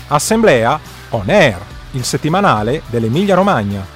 Assemblea On Air, il settimanale dell'Emilia Romagna.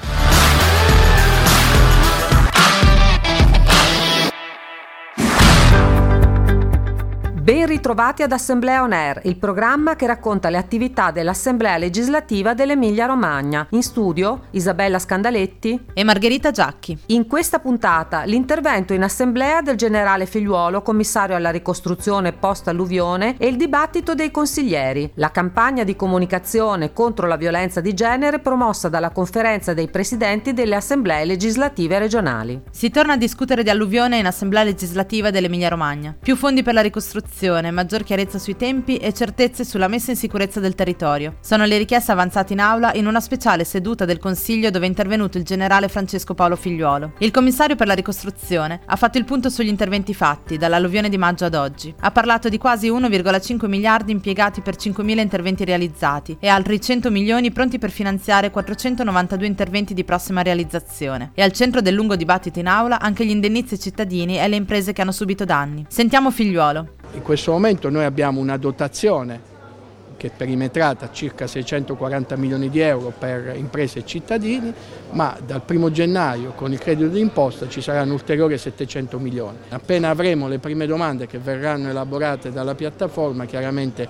Ben ritrovati ad Assemblea On Air, il programma che racconta le attività dell'Assemblea legislativa dell'Emilia Romagna. In studio Isabella Scandaletti e Margherita Giacchi. In questa puntata l'intervento in assemblea del generale Figliuolo, commissario alla ricostruzione post-alluvione, e il dibattito dei consiglieri, la campagna di comunicazione contro la violenza di genere promossa dalla conferenza dei presidenti delle assemblee legislative regionali. Si torna a discutere di alluvione in assemblea legislativa dell'Emilia Romagna. Più fondi per la ricostruzione, maggior chiarezza sui tempi e certezze sulla messa in sicurezza del territorio. Sono le richieste avanzate in aula in una speciale seduta del Consiglio dove è intervenuto il generale Francesco Paolo Figliuolo. Il commissario per la ricostruzione ha fatto il punto sugli interventi fatti dall'alluvione di maggio ad oggi. Ha parlato di quasi 1,5 miliardi impiegati per 5.000 interventi realizzati e altri 100 milioni pronti per finanziare 492 interventi di prossima realizzazione. E al centro del lungo dibattito in aula anche gli indennizzi ai cittadini e le imprese che hanno subito danni. Sentiamo Figliuolo. In questo momento noi abbiamo una dotazione che è perimetrata a circa 640 milioni di euro per imprese e cittadini, ma dal 1 gennaio con il credito d'imposta ci saranno ulteriori 700 milioni. Appena avremo le prime domande che verranno elaborate dalla piattaforma, chiaramente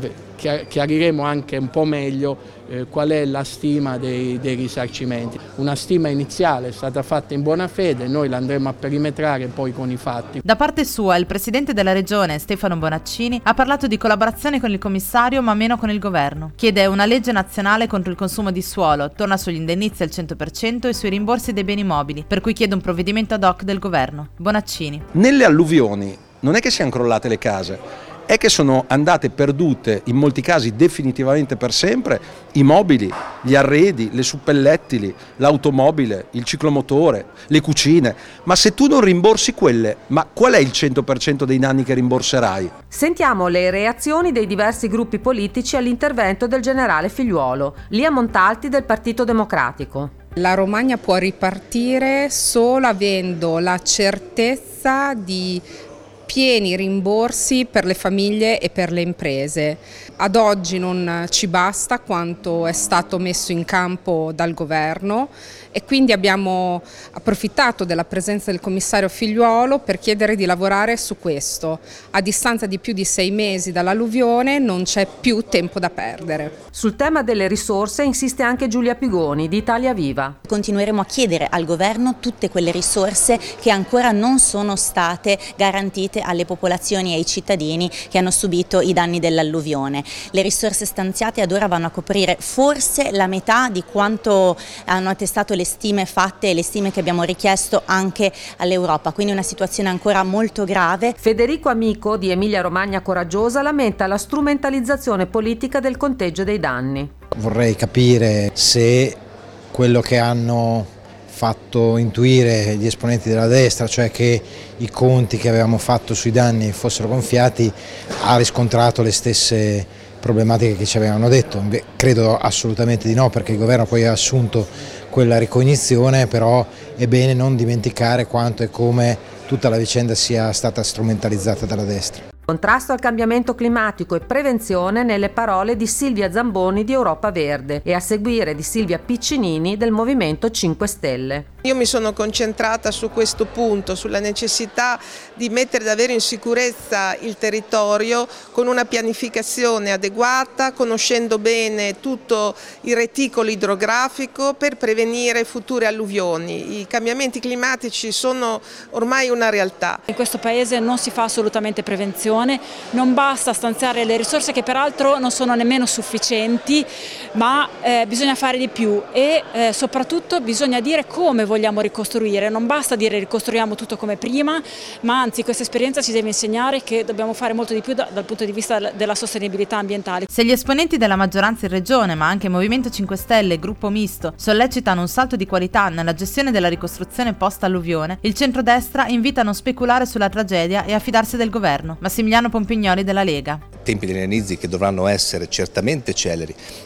chiariremo anche un po' meglio qual è la stima dei risarcimenti. Una stima iniziale è stata fatta in buona fede, noi la andremo a perimetrare poi con i fatti. Da parte sua, il presidente della regione, Stefano Bonaccini, ha parlato di collaborazione con il commissario ma meno con il governo. Chiede una legge nazionale contro il consumo di suolo, torna sugli indennizi al 100% e sui rimborsi dei beni mobili, per cui chiede un provvedimento ad hoc del governo. Bonaccini. Nelle alluvioni non è che siano crollate le case, è che sono andate perdute, in molti casi definitivamente per sempre, i mobili, gli arredi, le suppellettili, l'automobile, il ciclomotore, le cucine. Ma se tu non rimborsi quelle, ma qual è il 100% dei danni che rimborserai? Sentiamo le reazioni dei diversi gruppi politici all'intervento del generale Figliuolo. Lia Montalti del Partito Democratico. La Romagna può ripartire solo avendo la certezza di pieni rimborsi per le famiglie e per le imprese. Ad oggi non ci basta quanto è stato messo in campo dal governo e quindi abbiamo approfittato della presenza del commissario Figliuolo per chiedere di lavorare su questo. A distanza di più di 6 mesi dall'alluvione non c'è più tempo da perdere. Sul tema delle risorse insiste anche Giulia Pigoni di Italia Viva. Continueremo a chiedere al governo tutte quelle risorse che ancora non sono state garantite alle popolazioni e ai cittadini che hanno subito i danni dell'alluvione. Le risorse stanziate ad ora vanno a coprire forse la metà di quanto hanno attestato le stime fatte e le stime che abbiamo richiesto anche all'Europa, quindi una situazione ancora molto grave. Federico Amico di Emilia Romagna Coraggiosa lamenta la strumentalizzazione politica del conteggio dei danni. Vorrei capire se quello che hanno fatto intuire gli esponenti della destra, cioè che i conti che avevamo fatto sui danni fossero gonfiati, ha riscontrato le stesse problematiche che ci avevano detto. Credo assolutamente di no, perché il governo poi ha assunto quella ricognizione, però è bene non dimenticare quanto e come tutta la vicenda sia stata strumentalizzata dalla destra. Contrasto al cambiamento climatico e prevenzione nelle parole di Silvia Zamboni di Europa Verde e a seguire di Silvia Piccinini del Movimento 5 Stelle. Io mi sono concentrata su questo punto, sulla necessità di mettere davvero in sicurezza il territorio con una pianificazione adeguata, conoscendo bene tutto il reticolo idrografico per prevenire future alluvioni. I cambiamenti climatici sono ormai una realtà. In questo paese non si fa assolutamente prevenzione, non basta stanziare le risorse che peraltro non sono nemmeno sufficienti, ma bisogna fare di più e soprattutto bisogna dire come vogliamo ricostruire. Non basta dire ricostruiamo tutto come prima, ma anzi questa esperienza ci deve insegnare che dobbiamo fare molto di più dal punto di vista della sostenibilità ambientale. Se gli esponenti della maggioranza in regione, ma anche Movimento 5 Stelle e Gruppo Misto, sollecitano un salto di qualità nella gestione della ricostruzione post-alluvione, il centrodestra invita a non speculare sulla tragedia e a fidarsi del governo. Massimiliano Pompignoli della Lega. Tempi degli indennizzi che dovranno essere certamente celeri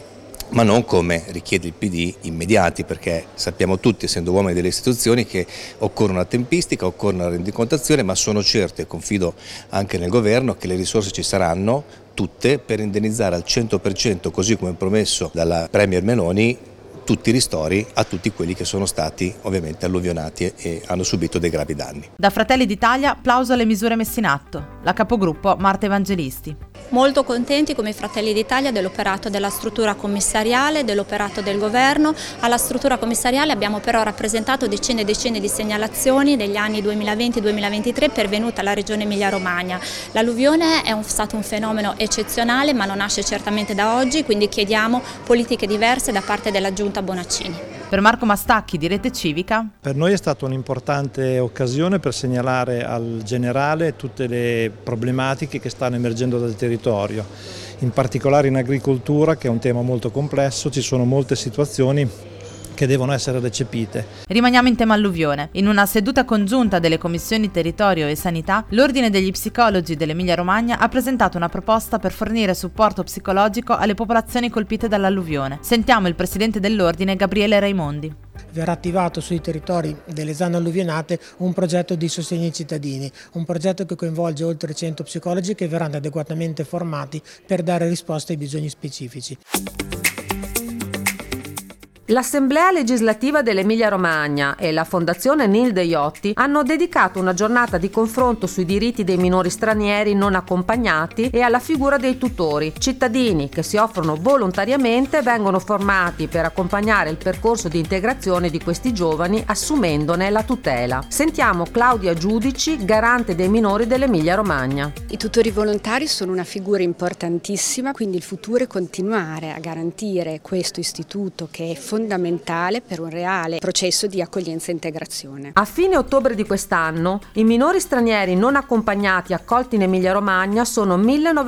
ma non come richiede il PD, immediati, perché sappiamo tutti, essendo uomini delle istituzioni, che occorre una tempistica, occorre una rendicontazione, ma sono certo e confido anche nel governo che le risorse ci saranno tutte per indennizzare al 100%, così come promesso dalla Premier Meloni, tutti i ristori a tutti quelli che sono stati ovviamente alluvionati e hanno subito dei gravi danni. Da Fratelli d'Italia, plauso alle misure messe in atto. La capogruppo Marta Evangelisti. Molto contenti come Fratelli d'Italia dell'operato della struttura commissariale, dell'operato del governo. Alla struttura commissariale abbiamo però rappresentato decine e decine di segnalazioni negli anni 2020-2023 pervenute alla Regione Emilia-Romagna. L'alluvione è stato un fenomeno eccezionale, ma non nasce certamente da oggi, quindi chiediamo politiche diverse da parte della Giunta Bonaccini. Per Marco Mastacchi di Rete Civica. Per noi è stata un'importante occasione per segnalare al generale tutte le problematiche che stanno emergendo dal territorio, in particolare in agricoltura, che è un tema molto complesso, ci sono molte situazioni che devono essere recepite. Rimaniamo in tema alluvione. In una seduta congiunta delle commissioni territorio e sanità, l'Ordine degli Psicologi dell'Emilia-Romagna ha presentato una proposta per fornire supporto psicologico alle popolazioni colpite dall'alluvione. Sentiamo il presidente dell'Ordine, Gabriele Raimondi. Verrà attivato sui territori delle zone alluvionate un progetto di sostegno ai cittadini, un progetto che coinvolge oltre 100 psicologi che verranno adeguatamente formati per dare risposte ai bisogni specifici. L'Assemblea legislativa dell'Emilia-Romagna e la Fondazione Nilde Iotti hanno dedicato una giornata di confronto sui diritti dei minori stranieri non accompagnati e alla figura dei tutori, cittadini che si offrono volontariamente e vengono formati per accompagnare il percorso di integrazione di questi giovani assumendone la tutela. Sentiamo Claudia Giudici, garante dei minori dell'Emilia-Romagna. I tutori volontari sono una figura importantissima, quindi il futuro è continuare a garantire questo istituto che è fondamentale per un reale processo di accoglienza e integrazione. A fine ottobre di quest'anno, i minori stranieri non accompagnati accolti in Emilia-Romagna sono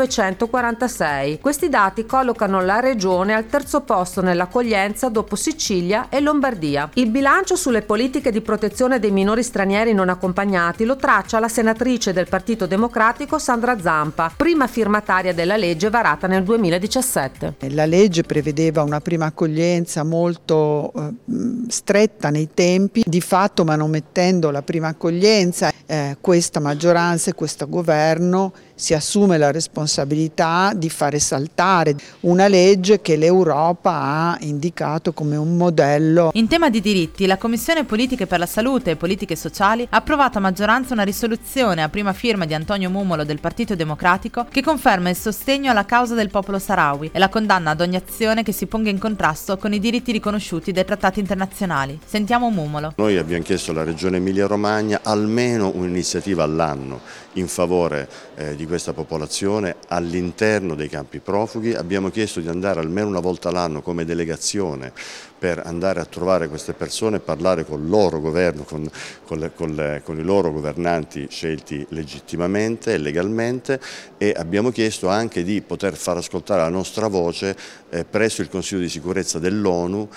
1946. Questi dati collocano la regione al terzo posto nell'accoglienza dopo Sicilia e Lombardia. Il bilancio sulle politiche di protezione dei minori stranieri non accompagnati lo traccia la senatrice del Partito Democratico Sandra Zampa, prima firmataria della legge varata nel 2017. La legge prevedeva una prima accoglienza molto stretta nei tempi, di fatto manomettendo la prima accoglienza questa maggioranza e questo governo si assume la responsabilità di fare saltare una legge che l'Europa ha indicato come un modello. In tema di diritti, la Commissione Politiche per la Salute e Politiche Sociali ha approvato a maggioranza una risoluzione a prima firma di Antonio Mumolo del Partito Democratico che conferma il sostegno alla causa del popolo saharawi e la condanna ad ogni azione che si ponga in contrasto con i diritti riconosciuti dai trattati internazionali. Sentiamo Mumolo. Noi abbiamo chiesto alla Regione Emilia-Romagna almeno un'iniziativa all'anno in favore di questa popolazione all'interno dei campi profughi. Abbiamo chiesto di andare almeno una volta all'anno come delegazione per andare a trovare queste persone e parlare con il loro governo, con i loro governanti scelti legittimamente e legalmente, e abbiamo chiesto anche di poter far ascoltare la nostra voce presso il Consiglio di sicurezza dell'ONU.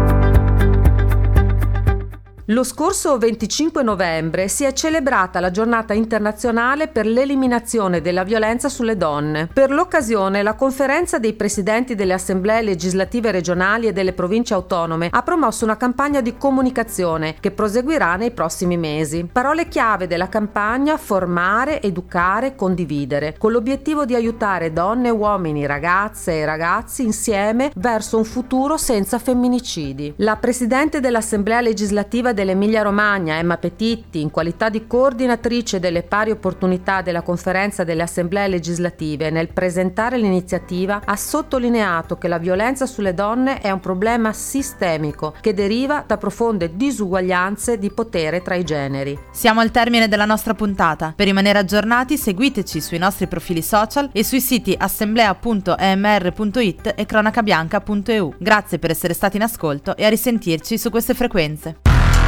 Lo scorso 25 novembre si è celebrata la giornata internazionale per l'eliminazione della violenza sulle donne. Per l'occasione la conferenza dei presidenti delle assemblee legislative regionali e delle province autonome ha promosso una campagna di comunicazione che proseguirà nei prossimi mesi. Parole chiave della campagna: formare, educare, condividere, con l'obiettivo di aiutare donne e uomini, ragazze e ragazzi insieme verso un futuro senza femminicidi. La presidente dell'assemblea legislativa dell'Emilia-Romagna, Emma Petitti, in qualità di coordinatrice delle pari opportunità della conferenza delle assemblee legislative, nel presentare l'iniziativa ha sottolineato che la violenza sulle donne è un problema sistemico che deriva da profonde disuguaglianze di potere tra i generi. Siamo al termine della nostra puntata. Per rimanere aggiornati seguiteci sui nostri profili social e sui siti assemblea.emr.it e cronacabianca.eu. Grazie per essere stati in ascolto e a risentirci su queste frequenze.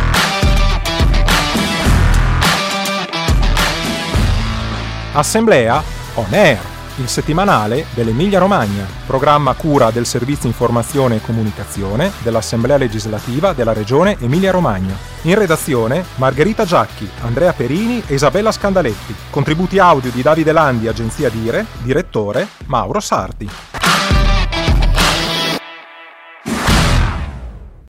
Assemblea On Air, il settimanale dell'Emilia-Romagna, programma a cura del Servizio Informazione e Comunicazione dell'Assemblea Legislativa della Regione Emilia-Romagna. In redazione Margherita Giacchi, Andrea Perini e Isabella Scandaletti. Contributi audio di Davide Landi, agenzia Dire, direttore Mauro Sardi.